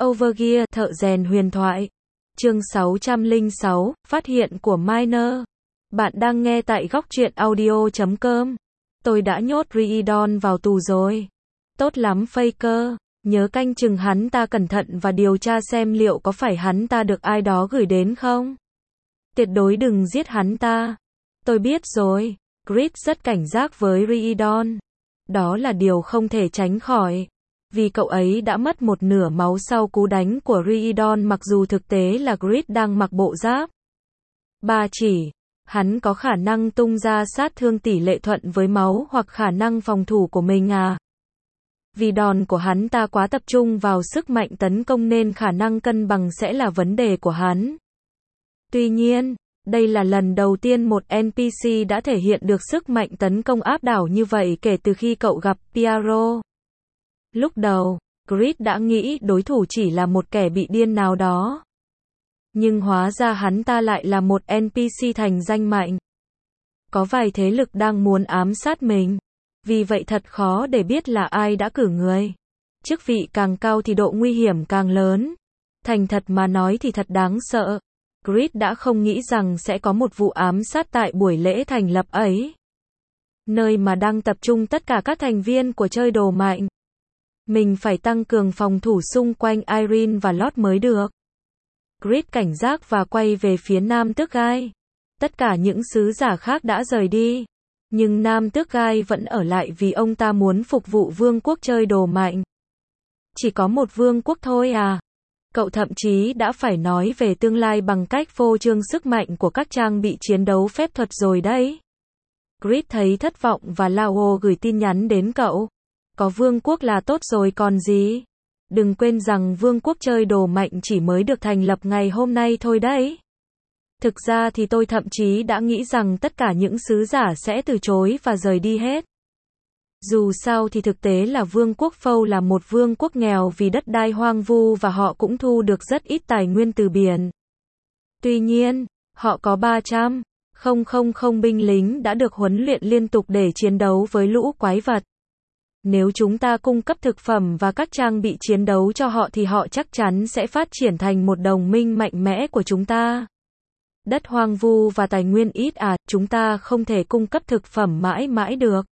Overgear, thợ rèn huyền thoại. Chương 606, phát hiện của Miner. Bạn đang nghe tại goctruyện.audio.com. Tôi đã nhốt Riidon vào tù rồi. Tốt lắm Faker. Nhớ canh chừng hắn ta cẩn thận và điều tra xem liệu có phải hắn ta được ai đó gửi đến không. Tuyệt đối đừng giết hắn ta. Tôi biết rồi. Grid rất cảnh giác với Riidon. Đó là điều không thể tránh khỏi. Vì cậu ấy đã mất một nửa máu sau cú đánh của Riidon, mặc dù thực tế là Grid đang mặc bộ giáp. Ba chỉ. Hắn có khả năng tung ra sát thương tỷ lệ thuận với máu hoặc khả năng phòng thủ của mình à? Vì đòn của hắn ta quá tập trung vào sức mạnh tấn công nên khả năng cân bằng sẽ là vấn đề của hắn. Tuy nhiên, đây là lần đầu tiên một NPC đã thể hiện được sức mạnh tấn công áp đảo như vậy kể từ khi cậu gặp Piaro. Lúc đầu, Grid đã nghĩ đối thủ chỉ là một kẻ bị điên nào đó. Nhưng hóa ra hắn ta lại là một NPC thành danh mạnh. Có vài thế lực đang muốn ám sát mình. Vì vậy thật khó để biết là ai đã cử người. Chức vị càng cao thì độ nguy hiểm càng lớn. Thành thật mà nói thì thật đáng sợ. Grid đã không nghĩ rằng sẽ có một vụ ám sát tại buổi lễ thành lập ấy. Nơi mà đang tập trung tất cả các thành viên của chơi đồ mạnh. Mình phải tăng cường phòng thủ xung quanh Irene và Lord mới được. Grid cảnh giác và quay về phía Nam Tước Gai. Tất cả những sứ giả khác đã rời đi. Nhưng Nam Tước Gai vẫn ở lại vì ông ta muốn phục vụ vương quốc chơi đồ mạnh. Chỉ có một vương quốc thôi à? Cậu thậm chí đã phải nói về tương lai bằng cách phô trương sức mạnh của các trang bị chiến đấu phép thuật rồi đấy. Grid thấy thất vọng và Lao gửi tin nhắn đến cậu. Có vương quốc là tốt rồi còn gì? Đừng quên rằng vương quốc chơi đồ mạnh chỉ mới được thành lập ngày hôm nay thôi đấy. Thực ra thì tôi thậm chí đã nghĩ rằng tất cả những sứ giả sẽ từ chối và rời đi hết. Dù sao thì thực tế là vương quốc Phâu là một vương quốc nghèo vì đất đai hoang vu và họ cũng thu được rất ít tài nguyên từ biển. Tuy nhiên, họ có 300,000 binh lính đã được huấn luyện liên tục để chiến đấu với lũ quái vật. Nếu chúng ta cung cấp thực phẩm và các trang bị chiến đấu cho họ thì họ chắc chắn sẽ phát triển thành một đồng minh mạnh mẽ của chúng ta. Đất hoang vu và tài nguyên ít à, chúng ta không thể cung cấp thực phẩm mãi mãi được.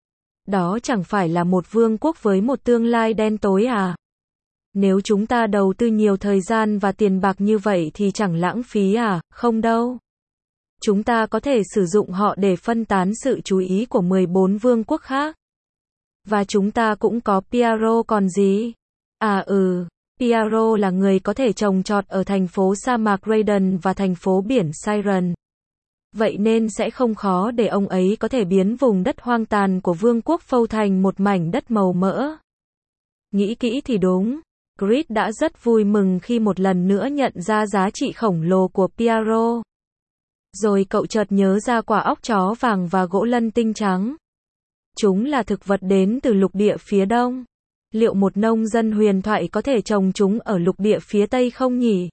Đó chẳng phải là một vương quốc với một tương lai đen tối à? Nếu chúng ta đầu tư nhiều thời gian và tiền bạc như vậy thì chẳng lãng phí à? Không đâu. Chúng ta có thể sử dụng họ để phân tán sự chú ý của 14 vương quốc khác. Và chúng ta cũng có Piaro còn gì? À Piaro là người có thể trồng trọt ở thành phố sa mạc Raiden và thành phố biển Siren. Vậy nên sẽ không khó để ông ấy có thể biến vùng đất hoang tàn của vương quốc Phâu thành một mảnh đất màu mỡ. Nghĩ kỹ thì đúng. Grid đã rất vui mừng khi một lần nữa nhận ra giá trị khổng lồ của Piaro. Rồi cậu chợt nhớ ra quả óc chó vàng và gỗ lân tinh trắng. Chúng là thực vật đến từ lục địa phía đông. Liệu một nông dân huyền thoại có thể trồng chúng ở lục địa phía tây không nhỉ?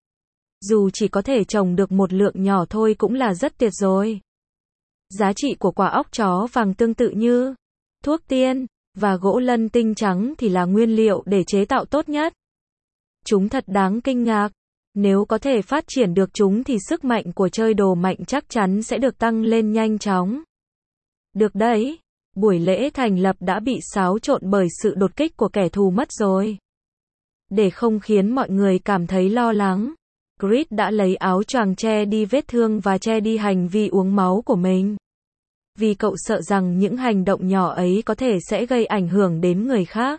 Dù chỉ có thể trồng được một lượng nhỏ thôi cũng là rất tuyệt rồi. Giá trị của quả óc chó vàng tương tự như thuốc tiên, và gỗ lân tinh trắng thì là nguyên liệu để chế tạo tốt nhất. Chúng thật đáng kinh ngạc. Nếu có thể phát triển được chúng thì sức mạnh của chơi đồ mạnh chắc chắn sẽ được tăng lên nhanh chóng. Được đấy. Buổi lễ thành lập đã bị xáo trộn bởi sự đột kích của kẻ thù mất rồi. Để không khiến mọi người cảm thấy lo lắng, Grid đã lấy áo choàng che đi vết thương và che đi hành vi uống máu của mình. Vì cậu sợ rằng những hành động nhỏ ấy có thể sẽ gây ảnh hưởng đến người khác.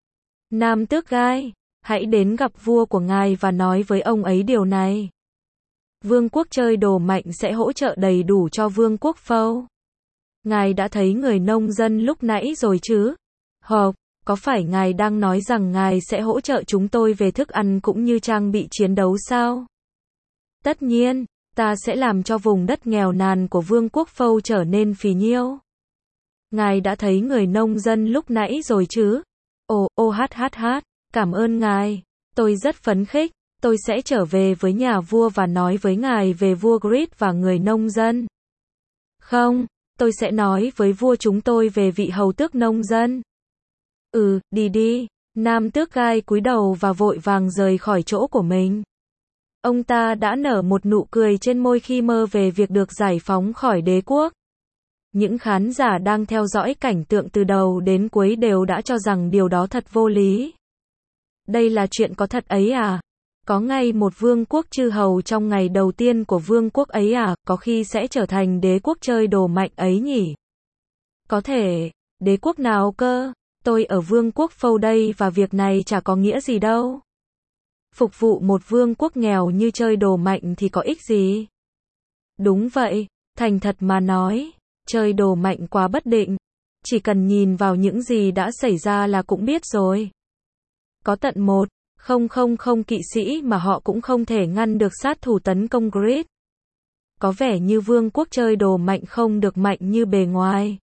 Nam Tước Gai, hãy đến gặp vua của ngài và nói với ông ấy điều này. Vương quốc chơi đồ mạnh sẽ hỗ trợ đầy đủ cho vương quốc Phâu. Ngài đã thấy người nông dân lúc nãy rồi chứ? Có phải ngài đang nói rằng ngài sẽ hỗ trợ chúng tôi về thức ăn cũng như trang bị chiến đấu sao? Tất nhiên, ta sẽ làm cho vùng đất nghèo nàn của vương quốc Phâu trở nên phì nhiêu. Ngài đã thấy người nông dân lúc nãy rồi chứ? Cảm ơn ngài. Tôi rất phấn khích. Tôi sẽ trở về với nhà vua và nói với ngài về vua Grid và người nông dân. Không. Tôi sẽ nói với vua chúng tôi về vị hầu tước nông dân. Đi đi. Nam tước gai cúi đầu và vội vàng rời khỏi chỗ của mình. Ông ta đã nở một nụ cười trên môi khi mơ về việc được giải phóng khỏi đế quốc. Những khán giả đang theo dõi cảnh tượng từ đầu đến cuối đều đã cho rằng điều đó thật vô lý. Đây là chuyện có thật ấy à? Có ngay một vương quốc chư hầu trong ngày đầu tiên của vương quốc ấy à? Có khi sẽ trở thành đế quốc chơi đồ mạnh ấy nhỉ? Có thể. Đế quốc nào cơ? Tôi ở vương quốc Phâu đây và việc này chả có nghĩa gì đâu. Phục vụ một vương quốc nghèo như chơi đồ mạnh thì có ích gì? Đúng vậy, thành thật mà nói, chơi đồ mạnh quá bất định. Chỉ cần nhìn vào những gì đã xảy ra là cũng biết rồi. Có tận 1,000 kỵ sĩ mà họ cũng không thể ngăn được sát thủ tấn công Grid. Có vẻ như vương quốc chơi đồ mạnh không được mạnh như bề ngoài.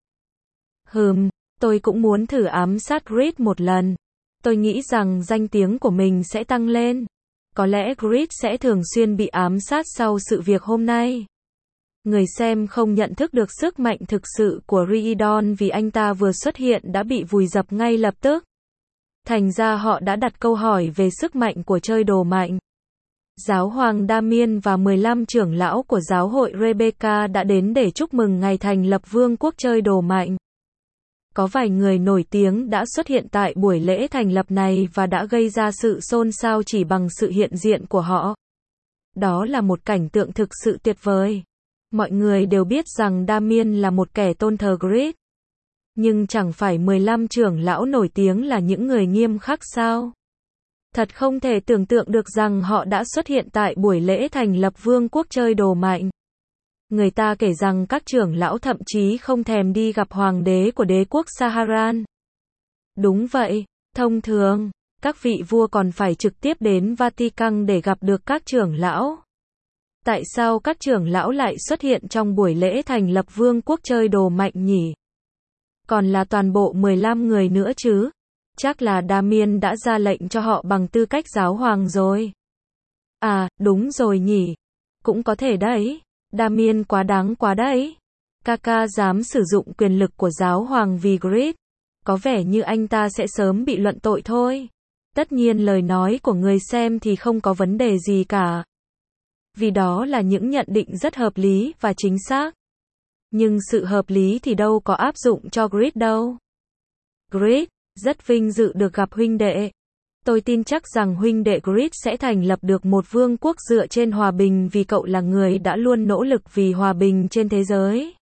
Tôi cũng muốn thử ám sát Grid một lần. Tôi nghĩ rằng danh tiếng của mình sẽ tăng lên. Có lẽ Grid sẽ thường xuyên bị ám sát sau sự việc hôm nay. Người xem không nhận thức được sức mạnh thực sự của Riidon vì anh ta vừa xuất hiện đã bị vùi dập ngay lập tức. Thành ra họ đã đặt câu hỏi về sức mạnh của chơi đồ mạnh. Giáo hoàng Damien và 15 trưởng lão của giáo hội Rebecca đã đến để chúc mừng ngày thành lập vương quốc chơi đồ mạnh. Có vài người nổi tiếng đã xuất hiện tại buổi lễ thành lập này và đã gây ra sự xôn xao chỉ bằng sự hiện diện của họ. Đó là một cảnh tượng thực sự tuyệt vời. Mọi người đều biết rằng Damien là một kẻ tôn thờ Grid. Nhưng chẳng phải 15 trưởng lão nổi tiếng là những người nghiêm khắc sao? Thật không thể tưởng tượng được rằng họ đã xuất hiện tại buổi lễ thành lập vương quốc chơi đồ mạnh. Người ta kể rằng các trưởng lão thậm chí không thèm đi gặp hoàng đế của đế quốc Saharan. Đúng vậy, thông thường, các vị vua còn phải trực tiếp đến Vatican để gặp được các trưởng lão. Tại sao các trưởng lão lại xuất hiện trong buổi lễ thành lập vương quốc chơi đồ mạnh nhỉ? Còn là toàn bộ 15 người nữa chứ? Chắc là Damien đã ra lệnh cho họ bằng tư cách giáo hoàng rồi. À, đúng rồi nhỉ. Cũng có thể đấy. Damien quá đáng quá đấy. Kaka dám sử dụng quyền lực của giáo hoàng vì Grid. Có vẻ như anh ta sẽ sớm bị luận tội thôi. Tất nhiên lời nói của người xem thì không có vấn đề gì cả. Vì đó là những nhận định rất hợp lý và chính xác. Nhưng sự hợp lý thì đâu có áp dụng cho Grid đâu. Grid, rất vinh dự được gặp huynh đệ. Tôi tin chắc rằng huynh đệ Grid sẽ thành lập được một vương quốc dựa trên hòa bình vì cậu là người đã luôn nỗ lực vì hòa bình trên thế giới.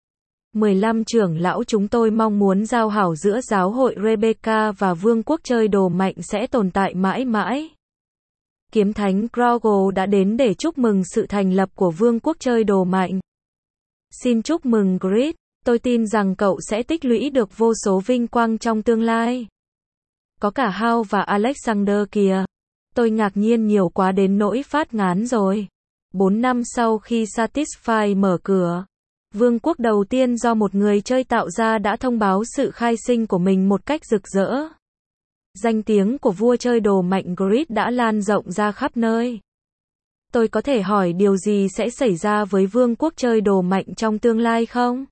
15 trưởng lão chúng tôi mong muốn giao hảo giữa giáo hội Rebecca và vương quốc chơi đồ mạnh sẽ tồn tại mãi mãi. Kiếm thánh Grogle đã đến để chúc mừng sự thành lập của vương quốc chơi đồ mạnh. Xin chúc mừng Grid, tôi tin rằng cậu sẽ tích lũy được vô số vinh quang trong tương lai. Có cả Hao và Alexander kìa. Tôi ngạc nhiên nhiều quá đến nỗi phát ngán rồi. 4 năm sau khi Satisfy mở cửa, vương quốc đầu tiên do một người chơi tạo ra đã thông báo sự khai sinh của mình một cách rực rỡ. Danh tiếng của vua chơi đồ mạnh Grid đã lan rộng ra khắp nơi. Tôi có thể hỏi điều gì sẽ xảy ra với vương quốc chơi đồ mạnh trong tương lai không?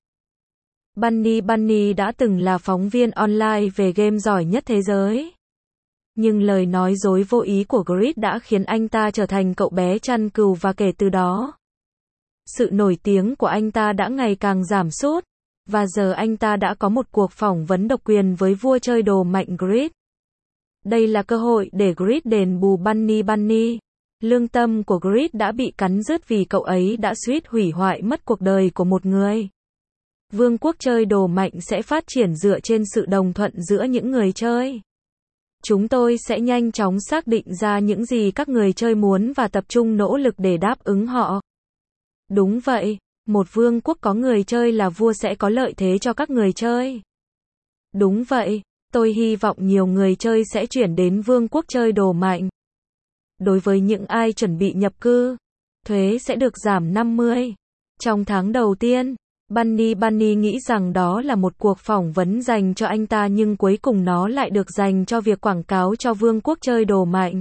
Bunny đã từng là phóng viên online về game giỏi nhất thế giới. Nhưng lời nói dối vô ý của Grid đã khiến anh ta trở thành cậu bé chăn cừu và kể từ đó, sự nổi tiếng của anh ta đã ngày càng giảm sút. Và giờ anh ta đã có một cuộc phỏng vấn độc quyền với vua chơi đồ mạnh Grid. Đây là cơ hội để Grid đền bù Bunny. Lương tâm của Grid đã bị cắn rứt vì cậu ấy đã suýt hủy hoại mất cuộc đời của một người. Vương quốc chơi đồ mạnh sẽ phát triển dựa trên sự đồng thuận giữa những người chơi. Chúng tôi sẽ nhanh chóng xác định ra những gì các người chơi muốn và tập trung nỗ lực để đáp ứng họ. Đúng vậy, một vương quốc có người chơi là vua sẽ có lợi thế cho các người chơi. Đúng vậy, tôi hy vọng nhiều người chơi sẽ chuyển đến vương quốc chơi đồ mạnh. Đối với những ai chuẩn bị nhập cư, thuế sẽ được giảm 50. Trong tháng đầu tiên, Bunny nghĩ rằng đó là một cuộc phỏng vấn dành cho anh ta nhưng cuối cùng nó lại được dành cho việc quảng cáo cho vương quốc chơi đồ mạnh.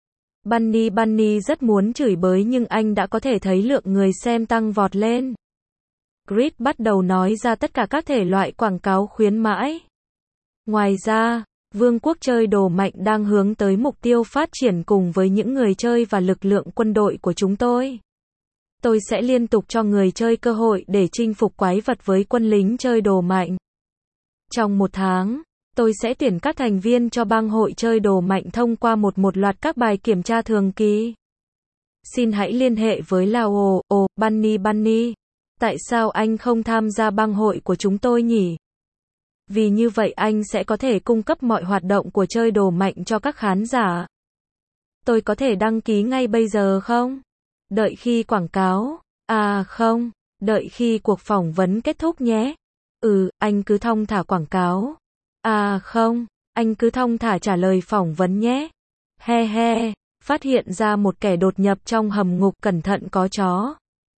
Bunny rất muốn chửi bới nhưng anh đã có thể thấy lượng người xem tăng vọt lên. Grid bắt đầu nói ra tất cả các thể loại quảng cáo khuyến mãi. Ngoài ra, Vương quốc chơi đồ mạnh đang hướng tới mục tiêu phát triển cùng với những người chơi và lực lượng quân đội của chúng tôi. Tôi sẽ liên tục cho người chơi cơ hội để chinh phục quái vật với quân lính chơi đồ mạnh. Trong một tháng, tôi sẽ tuyển các thành viên cho bang hội chơi đồ mạnh thông qua một loạt các bài kiểm tra thường kỳ. Xin hãy liên hệ với Lao. Bunny. Tại sao anh không tham gia bang hội của chúng tôi nhỉ? Vì như vậy anh sẽ có thể cung cấp mọi hoạt động của chơi đồ mạnh cho các khán giả. Tôi có thể đăng ký ngay bây giờ không? Đợi khi quảng cáo. À không, đợi khi cuộc phỏng vấn kết thúc nhé. Anh cứ thong thả quảng cáo. À không, anh cứ thong thả trả lời phỏng vấn nhé. He, phát hiện ra một kẻ đột nhập trong hầm ngục, cẩn thận có chó.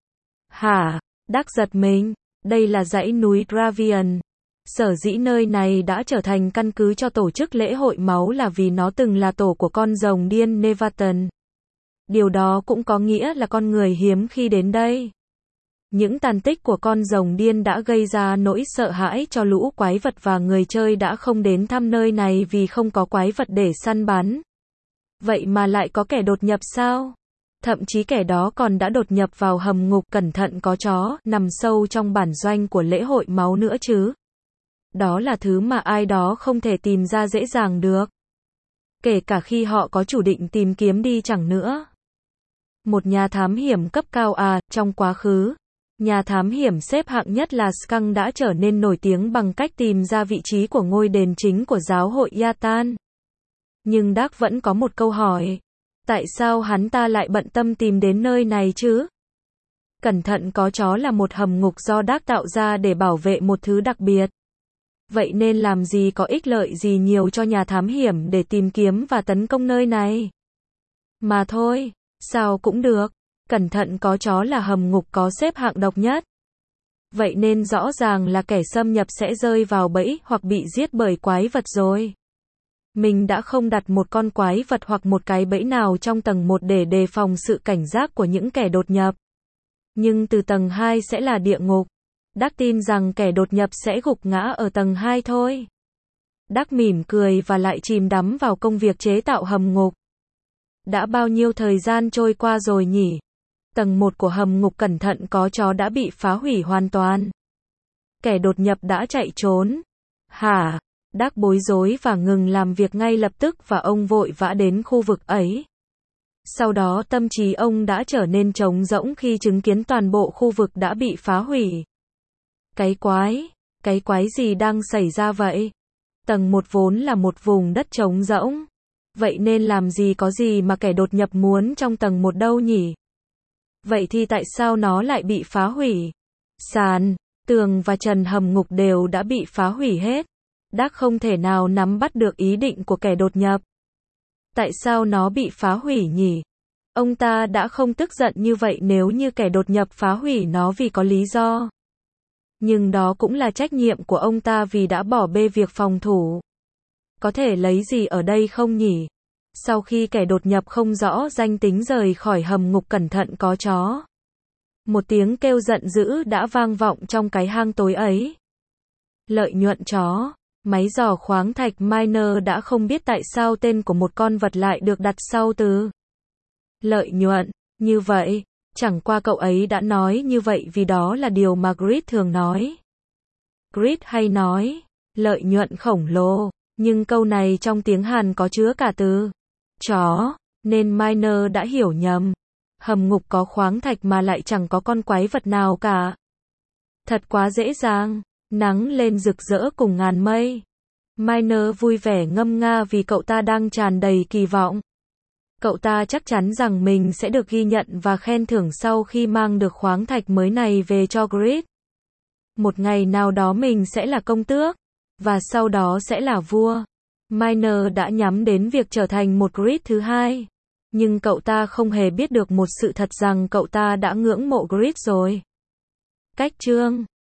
Hả? Đắc giật mình, đây là dãy núi Dravian. Sở dĩ nơi này đã trở thành căn cứ cho tổ chức lễ hội máu là vì nó từng là tổ của con rồng điên Nevaton. Điều đó cũng có nghĩa là con người hiếm khi đến đây. Những tàn tích của con rồng điên đã gây ra nỗi sợ hãi cho lũ quái vật và người chơi đã không đến thăm nơi này vì không có quái vật để săn bắn. Vậy mà lại có kẻ đột nhập sao? Thậm chí kẻ đó còn đã đột nhập vào hầm ngục cẩn thận có chó, nằm sâu trong bản doanh của lễ hội máu nữa chứ. Đó là thứ mà ai đó không thể tìm ra dễ dàng được. Kể cả khi họ có chủ định tìm kiếm đi chẳng nữa. Một nhà thám hiểm cấp cao trong quá khứ, nhà thám hiểm xếp hạng nhất là Skunk đã trở nên nổi tiếng bằng cách tìm ra vị trí của ngôi đền chính của giáo hội Yatan. Nhưng Dark vẫn có một câu hỏi. Tại sao hắn ta lại bận tâm tìm đến nơi này chứ? Cẩn thận có chó là một hầm ngục do Dark tạo ra để bảo vệ một thứ đặc biệt. Vậy nên làm gì có ích lợi gì nhiều cho nhà thám hiểm để tìm kiếm và tấn công nơi này? Mà thôi, sao cũng được. Cẩn thận có chó là hầm ngục có xếp hạng độc nhất. Vậy nên rõ ràng là kẻ xâm nhập sẽ rơi vào bẫy hoặc bị giết bởi quái vật rồi. Mình đã không đặt một con quái vật hoặc một cái bẫy nào trong tầng 1 để đề phòng sự cảnh giác của những kẻ đột nhập. Nhưng từ tầng 2 sẽ là địa ngục. Dark tin rằng kẻ đột nhập sẽ gục ngã ở tầng 2 thôi. Dark mỉm cười và lại chìm đắm vào công việc chế tạo hầm ngục. Đã bao nhiêu thời gian trôi qua rồi nhỉ? Tầng 1 của hầm ngục cẩn thận có chó đã bị phá hủy hoàn toàn. Kẻ đột nhập đã chạy trốn. Hả? Dark bối rối và ngừng làm việc ngay lập tức và ông vội vã đến khu vực ấy. Sau đó tâm trí ông đã trở nên trống rỗng khi chứng kiến toàn bộ khu vực đã bị phá hủy. Cái quái gì đang xảy ra vậy? Tầng 1 vốn là một vùng đất trống rỗng. Vậy nên làm gì có gì mà kẻ đột nhập muốn trong tầng 1 đâu nhỉ? Vậy thì tại sao nó lại bị phá hủy? Sàn, tường và trần hầm ngục đều đã bị phá hủy hết. Dark không thể nào nắm bắt được ý định của kẻ đột nhập. Tại sao nó bị phá hủy nhỉ? Ông ta đã không tức giận như vậy nếu như kẻ đột nhập phá hủy nó vì có lý do. Nhưng đó cũng là trách nhiệm của ông ta vì đã bỏ bê việc phòng thủ. Có thể lấy gì ở đây không nhỉ? Sau khi kẻ đột nhập không rõ danh tính rời khỏi hầm ngục cẩn thận có chó. Một tiếng kêu giận dữ đã vang vọng trong cái hang tối ấy. Lợi nhuận chó. Máy dò khoáng thạch Miner đã không biết tại sao tên của một con vật lại được đặt sau từ lợi nhuận. Như vậy, chẳng qua cậu ấy đã nói như vậy vì đó là điều mà Grid thường nói. Grid hay nói, lợi nhuận khổng lồ, nhưng câu này trong tiếng Hàn có chứa cả từ chó, nên Miner đã hiểu nhầm. Hầm ngục có khoáng thạch mà lại chẳng có con quái vật nào cả. Thật quá dễ dàng. Nắng lên rực rỡ cùng ngàn mây. Miner vui vẻ ngâm nga vì cậu ta đang tràn đầy kỳ vọng. Cậu ta chắc chắn rằng mình sẽ được ghi nhận và khen thưởng sau khi mang được khoáng thạch mới này về cho Grid. Một ngày nào đó mình sẽ là công tước, và sau đó sẽ là vua. Miner đã nhắm đến việc trở thành một Grid thứ hai. Nhưng cậu ta không hề biết được một sự thật rằng cậu ta đã ngưỡng mộ Grid rồi. Cách chương